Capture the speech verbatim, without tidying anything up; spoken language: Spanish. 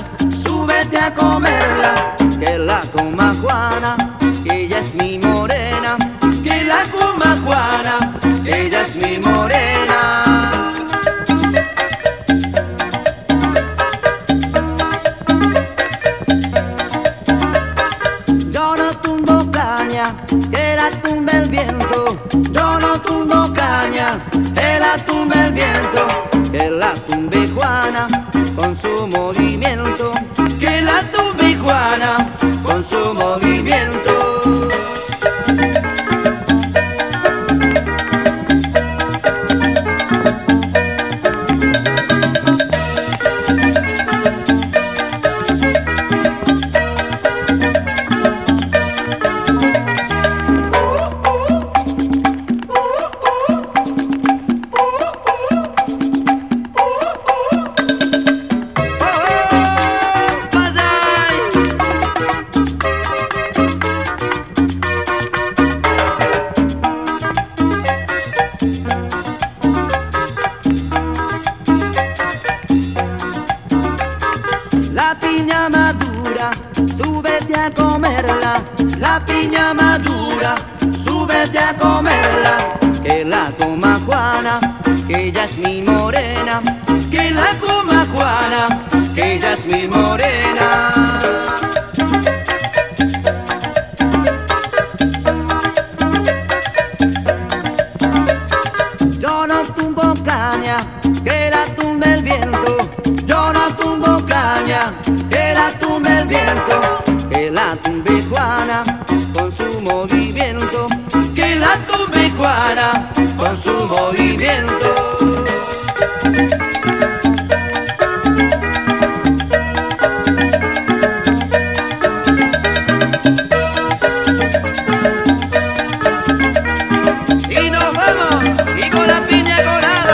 súbete a comerla, que la coma Juana, que ella es mi morena, que la coma Juana, que ella es mi morena. Yo no tumbo caña, que la tumbe el viento. Yo no tumbo caña, que la tumbe el viento. Que la tumbe Juana con su movimiento. Que la tumbe Juana con su movimiento. La piña madura, súbete a comerla. La piña madura, súbete a comerla. Que la coma Juana, que ella es mi morena. Que la coma Juana, que ella es mi morena. Yo no tumbo caña, que la tumbe el viento. Yo no tumbo caña, que la tumbe el viento. Que la tumbe Juana con su movimiento. Que la tumbe Juana con su movimiento. Y nos vamos, y con la piña colada.